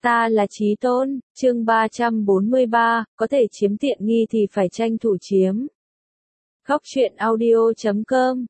Ta là Chí Tôn, chương 343, có thể chiếm tiện nghi thì phải tranh thủ chiếm. Góc truyện audio.com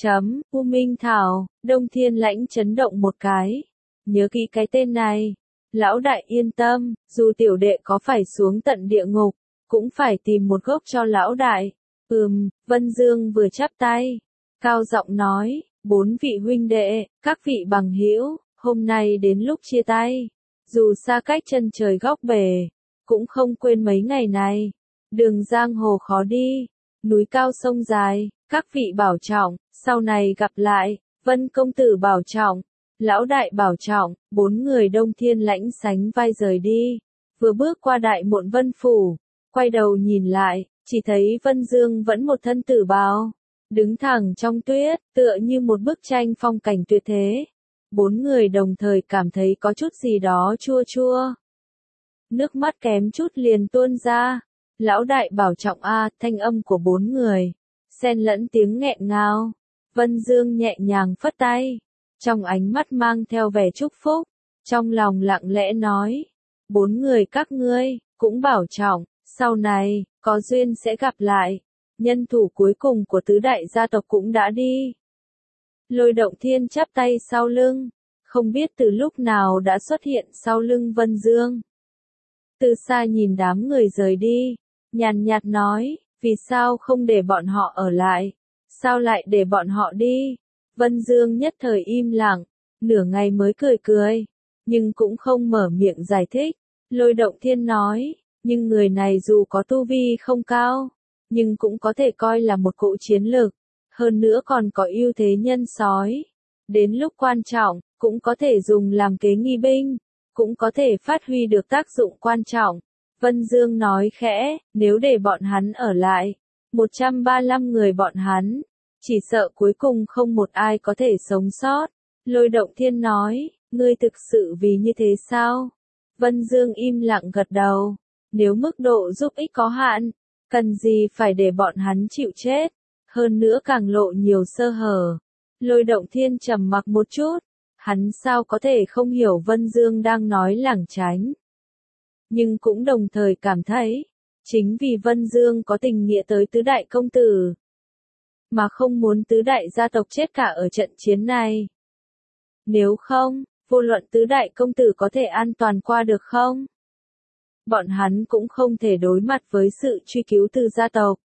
U Minh Thảo, Đông Thiên Lãnh chấn động một cái. Nhớ kỹ cái tên này. Lão đại yên tâm, dù tiểu đệ có phải xuống tận địa ngục, cũng phải tìm một gốc cho lão đại. Vân Dương vừa chắp tay, cao giọng nói, 4 vị huynh đệ, các vị bằng hữu, hôm nay đến lúc chia tay. Dù xa cách chân trời góc bể, cũng không quên mấy ngày này. Đường giang hồ khó đi, núi cao sông dài, các vị bảo trọng, sau này gặp lại. Vân công tử bảo trọng, lão đại bảo trọng. 4 người Đông Thiên Lãnh sánh vai rời đi. Vừa bước qua đại muộn Vân phủ, quay đầu nhìn lại, chỉ thấy Vân Dương vẫn một thân tử bào, đứng thẳng trong tuyết, tựa như một bức tranh phong cảnh tuyệt thế. 4 người đồng thời cảm thấy có chút gì đó chua chua. Nước mắt kém chút liền tuôn ra. Lão đại bảo trọng a, thanh âm của 4 người, xen lẫn tiếng nghẹn ngào. Vân Dương nhẹ nhàng phất tay, trong ánh mắt mang theo vẻ chúc phúc, trong lòng lặng lẽ nói, 4 người các ngươi, cũng bảo trọng, sau này, có duyên sẽ gặp lại. Nhân thủ cuối cùng của tứ đại gia tộc cũng đã đi. Lôi Động Thiên chắp tay sau lưng, không biết từ lúc nào đã xuất hiện sau lưng Vân Dương. Từ xa nhìn đám người rời đi, nhàn nhạt nói, vì sao không để bọn họ ở lại, sao lại để bọn họ đi. Vân Dương nhất thời im lặng, nửa ngày mới cười cười, nhưng cũng không mở miệng giải thích. Lôi Động Thiên nói, nhưng người này dù có tu vi không cao, nhưng cũng có thể coi là một cỗ chiến lực. Hơn nữa còn có ưu thế nhân sói. Đến lúc quan trọng, cũng có thể dùng làm kế nghi binh, cũng có thể phát huy được tác dụng quan trọng. Vân Dương nói khẽ, nếu để bọn hắn ở lại, 135 người bọn hắn, chỉ sợ cuối cùng không một ai có thể sống sót. Lôi Động Thiên nói, ngươi thực sự vì như thế sao? Vân Dương im lặng gật đầu, nếu mức độ giúp ích có hạn, cần gì phải để bọn hắn chịu chết, hơn nữa càng lộ nhiều sơ hở. Lôi Động Thiên trầm mặc một chút, hắn sao có thể không hiểu Vân Dương đang nói lảng tránh. Nhưng cũng đồng thời cảm thấy, chính vì Vân Dương có tình nghĩa tới tứ đại công tử, mà không muốn tứ đại gia tộc chết cả ở trận chiến này. Nếu không, vô luận tứ đại công tử có thể an toàn qua được không? Bọn hắn cũng không thể đối mặt với sự truy cứu từ gia tộc.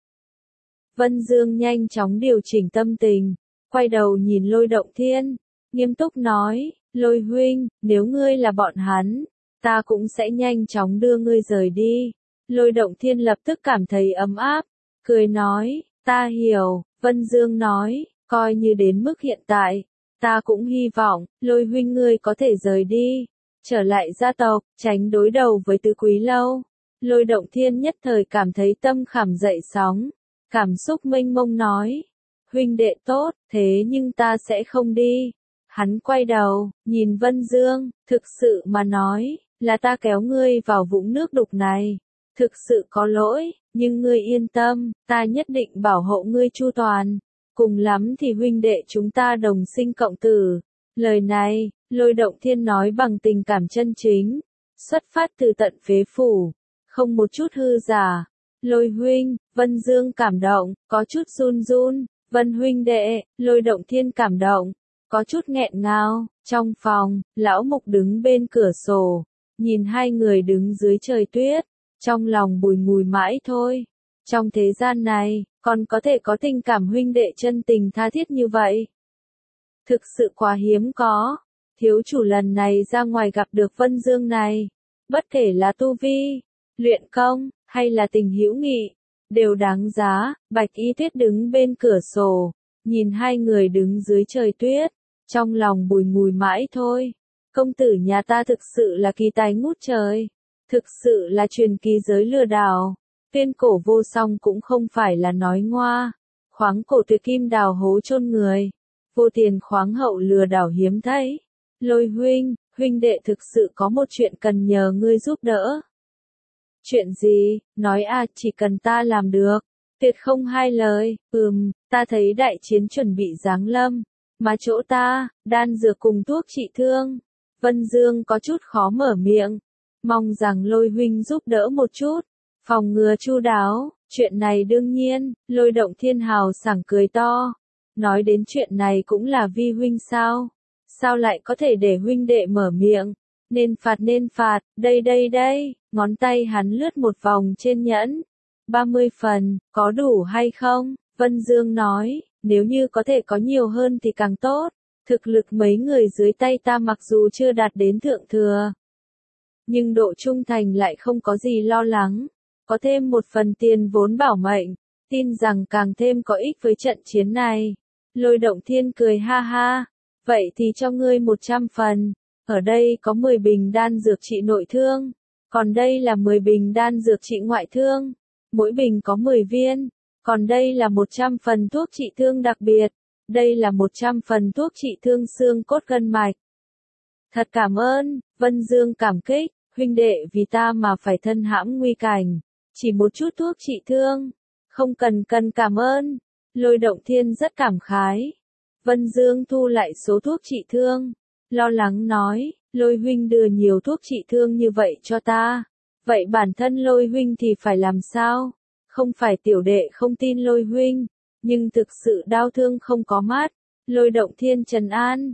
Vân Dương nhanh chóng điều chỉnh tâm tình, quay đầu nhìn Lôi Động Thiên, nghiêm túc nói, Lôi huynh, nếu ngươi là bọn hắn, ta cũng sẽ nhanh chóng đưa ngươi rời đi. Lôi Động Thiên lập tức cảm thấy ấm áp, cười nói, ta hiểu. Vân Dương nói, coi như đến mức hiện tại, ta cũng hy vọng, Lôi huynh ngươi có thể rời đi, trở lại gia tộc, tránh đối đầu với Tứ Quý Lâu. Lôi Động Thiên nhất thời cảm thấy tâm khảm dậy sóng, cảm xúc mênh mông nói, huynh đệ tốt, thế nhưng ta sẽ không đi. Hắn quay đầu, nhìn Vân Dương, thực sự mà nói, là ta kéo ngươi vào vũng nước đục này, thực sự có lỗi, nhưng ngươi yên tâm, ta nhất định bảo hộ ngươi chu toàn, cùng lắm thì huynh đệ chúng ta đồng sinh cộng tử. Lời này, Lôi Động Thiên nói bằng tình cảm chân chính, xuất phát từ tận phế phủ, không một chút hư giả. Lôi huynh, Vân Dương cảm động, có chút run run. Vân huynh đệ, Lôi Động Thiên cảm động, có chút nghẹn ngào. Trong phòng, lão Mục đứng bên cửa sổ, nhìn hai người đứng dưới trời tuyết, trong lòng bùi ngùi mãi thôi. Trong thế gian này, còn có thể có tình cảm huynh đệ chân tình tha thiết như vậy. Thực sự quá hiếm có. Thiếu chủ lần này ra ngoài gặp được Vân Dương này, bất kể là tu vi, luyện công, hay là tình hữu nghị, đều đáng giá. Bạch Y Tuyết đứng bên cửa sổ, nhìn hai người đứng dưới trời tuyết, trong lòng bùi ngùi mãi thôi. Công tử nhà ta thực sự là kỳ tài ngút trời, thực sự là truyền kỳ giới lừa đảo. Tuyên cổ vô song cũng không phải là nói ngoa, khoáng cổ tuyệt kim đào hố chôn người, vô tiền khoáng hậu lừa đảo hiếm thấy. Lôi huynh, huynh đệ thực sự có một chuyện cần nhờ ngươi giúp đỡ. Chuyện gì? Nói à, chỉ cần ta làm được, tuyệt không hai lời. Ta thấy đại chiến chuẩn bị giáng lâm, mà chỗ ta, đan dược cùng thuốc trị thương. Vân Dương có chút khó mở miệng, Mong rằng Lôi huynh giúp đỡ một chút, phòng ngừa chu đáo, chuyện này đương nhiên, Lôi Động Thiên hào sảng cười to. Nói đến chuyện này cũng là vi huynh sao? Sao lại có thể để huynh đệ mở miệng? Nên phạt, đây, ngón tay hắn lướt một vòng trên nhẫn. 30 phần, có đủ hay không? Vân Dương nói, nếu như có thể có nhiều hơn thì càng tốt. Thực lực mấy người dưới tay ta mặc dù chưa đạt đến thượng thừa, nhưng độ trung thành lại không có gì lo lắng. Có thêm một phần tiền vốn bảo mệnh, tin rằng càng thêm có ích với trận chiến này. Lôi Động Thiên cười ha ha, vậy thì cho ngươi 100 phần. Ở đây có 10 bình đan dược trị nội thương, còn đây là 10 bình đan dược trị ngoại thương. Mỗi bình có 10 viên, còn đây là 100 phần thuốc trị thương đặc biệt. Đây là 100 phần thuốc trị thương xương cốt gân mạch. Thật cảm ơn, Vân Dương cảm kích, huynh đệ vì ta mà phải thân hãm nguy cảnh. Chỉ một chút thuốc trị thương, không cần cảm ơn. Lôi Động Thiên rất cảm khái. Vân Dương thu lại số thuốc trị thương, lo lắng nói, Lôi huynh đưa nhiều thuốc trị thương như vậy cho ta. Vậy bản thân Lôi huynh thì phải làm sao? Không phải tiểu đệ không tin Lôi huynh, nhưng thực sự đau thương không có mắt. Lôi Động Thiên trấn an,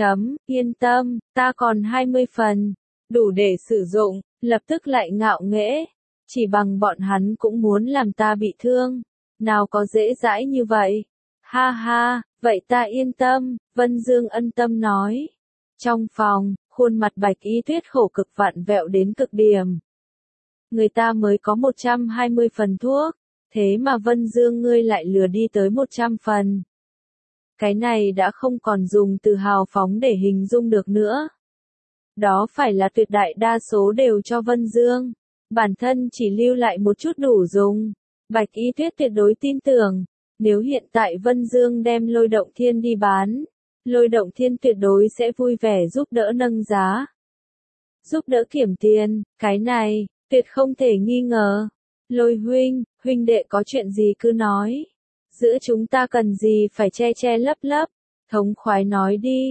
yên tâm, ta còn 20 phần, đủ để sử dụng. Lập tức lại ngạo nghễ, chỉ bằng bọn hắn cũng muốn làm ta bị thương, nào có dễ dãi như vậy. Ha ha, vậy ta yên tâm, Vân Dương ân tâm nói. Trong phòng, khuôn mặt Bạch Y Tuyết khổ cực vặn vẹo đến cực điểm. Người ta mới có 120 phần thuốc, thế mà Vân Dương ngươi lại lừa đi tới 100 phần. Cái này đã không còn dùng từ hào phóng để hình dung được nữa. Đó phải là tuyệt đại đa số đều cho Vân Dương. Bản thân chỉ lưu lại một chút đủ dùng. Bạch Y Tuyết tuyệt đối tin tưởng, nếu hiện tại Vân Dương đem Lôi Động Thiên đi bán, Lôi Động Thiên tuyệt đối sẽ vui vẻ giúp đỡ nâng giá. Giúp đỡ kiểm tiền, cái này, tuyệt không thể nghi ngờ. Lôi huynh đệ có chuyện gì cứ nói. Giữa chúng ta cần gì phải che lấp. Thống khoái nói đi,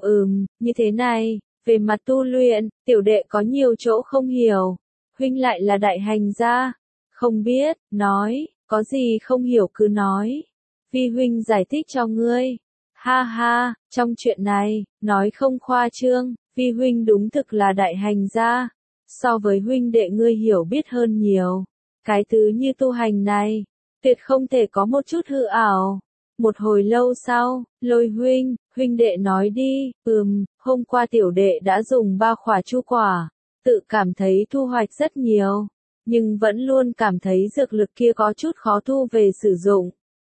như thế này, về mặt tu luyện, tiểu đệ có nhiều chỗ không hiểu. Huynh lại là đại hành gia. Không biết, nói, có gì không hiểu cứ nói. Vi huynh giải thích cho ngươi. Ha ha, trong chuyện này, nói không khoa trương, Vi huynh đúng thực là đại hành gia. So với huynh đệ ngươi hiểu biết hơn nhiều. Cái thứ như tu hành này, tuyệt không thể có một chút hư ảo. Một hồi lâu sau, Lôi huynh đệ nói đi, hôm qua tiểu đệ đã dùng 3 khỏa chu quả, tự cảm thấy thu hoạch rất nhiều, nhưng vẫn luôn cảm thấy dược lực kia có chút khó thu về sử dụng.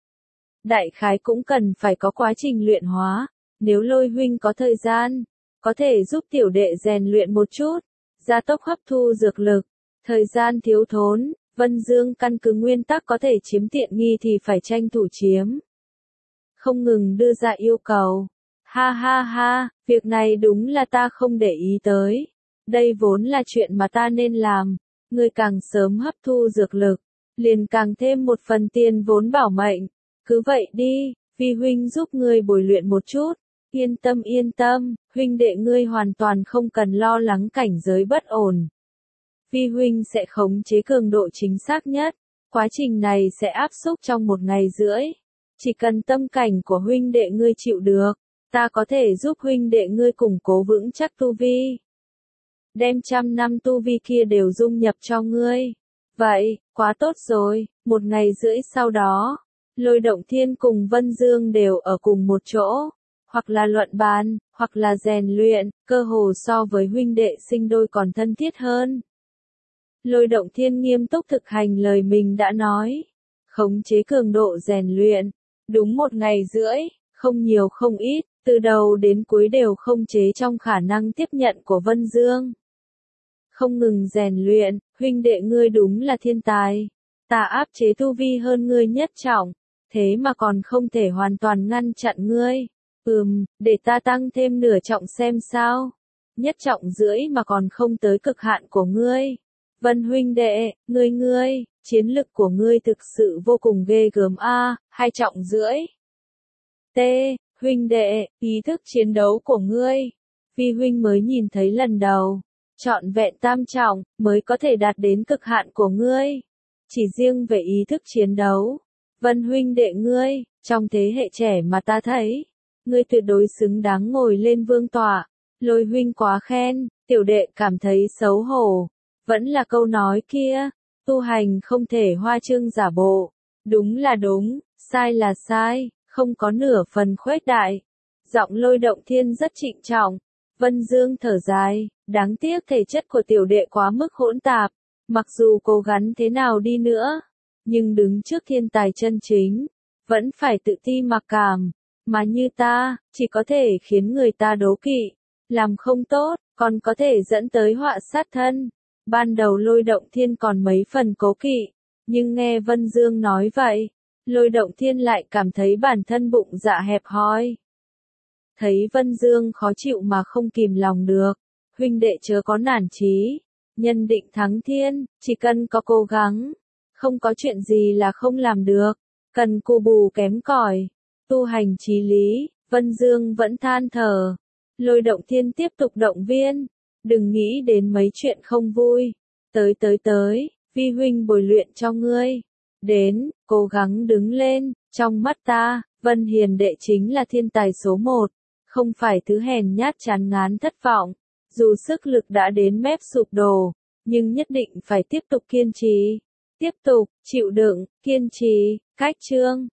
Đại khái cũng cần phải có quá trình luyện hóa, nếu Lôi huynh có thời gian, có thể giúp tiểu đệ rèn luyện một chút, gia tốc hấp thu dược lực. Thời gian thiếu thốn, Vân Dương căn cứ nguyên tắc có thể chiếm tiện nghi thì phải tranh thủ chiếm. Không ngừng đưa ra yêu cầu. Ha ha, việc này đúng là ta không để ý tới. Đây vốn là chuyện mà ta nên làm. Ngươi càng sớm hấp thu dược lực, liền càng thêm một phần tiền vốn bảo mệnh. Cứ vậy đi, Vi huynh giúp ngươi bồi luyện một chút. Yên tâm, huynh đệ ngươi hoàn toàn không cần lo lắng cảnh giới bất ổn. Vi huynh sẽ khống chế cường độ chính xác nhất. Quá trình này sẽ áp xúc trong 1 ngày rưỡi. Chỉ cần tâm cảnh của huynh đệ ngươi chịu được, ta có thể giúp huynh đệ ngươi củng cố vững chắc tu vi. Đem 100 năm tu vi kia đều dung nhập cho ngươi. Vậy, quá tốt rồi, 1 ngày rưỡi sau đó, Lôi Động Thiên cùng Vân Dương đều ở cùng một chỗ. Hoặc là luận bàn, hoặc là rèn luyện, cơ hồ so với huynh đệ sinh đôi còn thân thiết hơn. Lôi Động Thiên nghiêm túc thực hành lời mình đã nói. Khống chế cường độ rèn luyện. Đúng 1 ngày rưỡi, không nhiều không ít, từ đầu đến cuối đều không chế trong khả năng tiếp nhận của Vân Dương. Không ngừng rèn luyện, huynh đệ ngươi đúng là thiên tài. Ta áp chế tu vi hơn ngươi nhất trọng, thế mà còn không thể hoàn toàn ngăn chặn ngươi. Để ta tăng thêm nửa trọng xem sao. Nhất trọng rưỡi mà còn không tới cực hạn của ngươi. Vân huynh đệ, ngươi, chiến lực của ngươi thực sự vô cùng ghê gớm a, 2 trọng rưỡi. Huynh đệ, ý thức chiến đấu của ngươi, Vi huynh mới nhìn thấy lần đầu. trọn vẹn tam trọng, mới có thể đạt đến cực hạn của ngươi. Chỉ riêng về ý thức chiến đấu, Vân huynh đệ ngươi, trong thế hệ trẻ mà ta thấy, ngươi tuyệt đối xứng đáng ngồi lên vương tọa. Lôi huynh quá khen, tiểu đệ cảm thấy xấu hổ. Vẫn là câu nói kia, tu hành không thể hoa trương giả bộ. Đúng là đúng, sai là sai, không có nửa phần khuếch đại. Giọng Lôi Động Thiên rất trịnh trọng. Vân Dương thở dài, đáng tiếc thể chất của tiểu đệ quá mức hỗn tạp. Mặc dù cố gắng thế nào đi nữa, nhưng đứng trước thiên tài chân chính, vẫn phải tự ti mặc cảm. Mà như ta, chỉ có thể khiến người ta đố kỵ. Làm không tốt, còn có thể dẫn tới họa sát thân. Ban đầu Lôi Động Thiên còn mấy phần cố kỵ, nhưng nghe Vân Dương nói vậy, Lôi Động Thiên lại cảm thấy bản thân bụng dạ hẹp hòi. Thấy Vân Dương khó chịu mà không kìm lòng được, huynh đệ chớ có nản chí, nhân định thắng thiên, chỉ cần có cố gắng, không có chuyện gì là không làm được, cần cù bù kém cỏi, tu hành chí lý, Vân Dương vẫn than thở. Lôi Động Thiên tiếp tục động viên, đừng nghĩ đến mấy chuyện không vui, tới, vi huynh bồi luyện cho ngươi, đến, cố gắng đứng lên, trong mắt ta, Vân hiền đệ chính là thiên tài số 1, không phải thứ hèn nhát chán ngán thất vọng, dù sức lực đã đến mép sụp đổ, nhưng nhất định phải tiếp tục kiên trì, tiếp tục, chịu đựng, kiên trì, cách chương.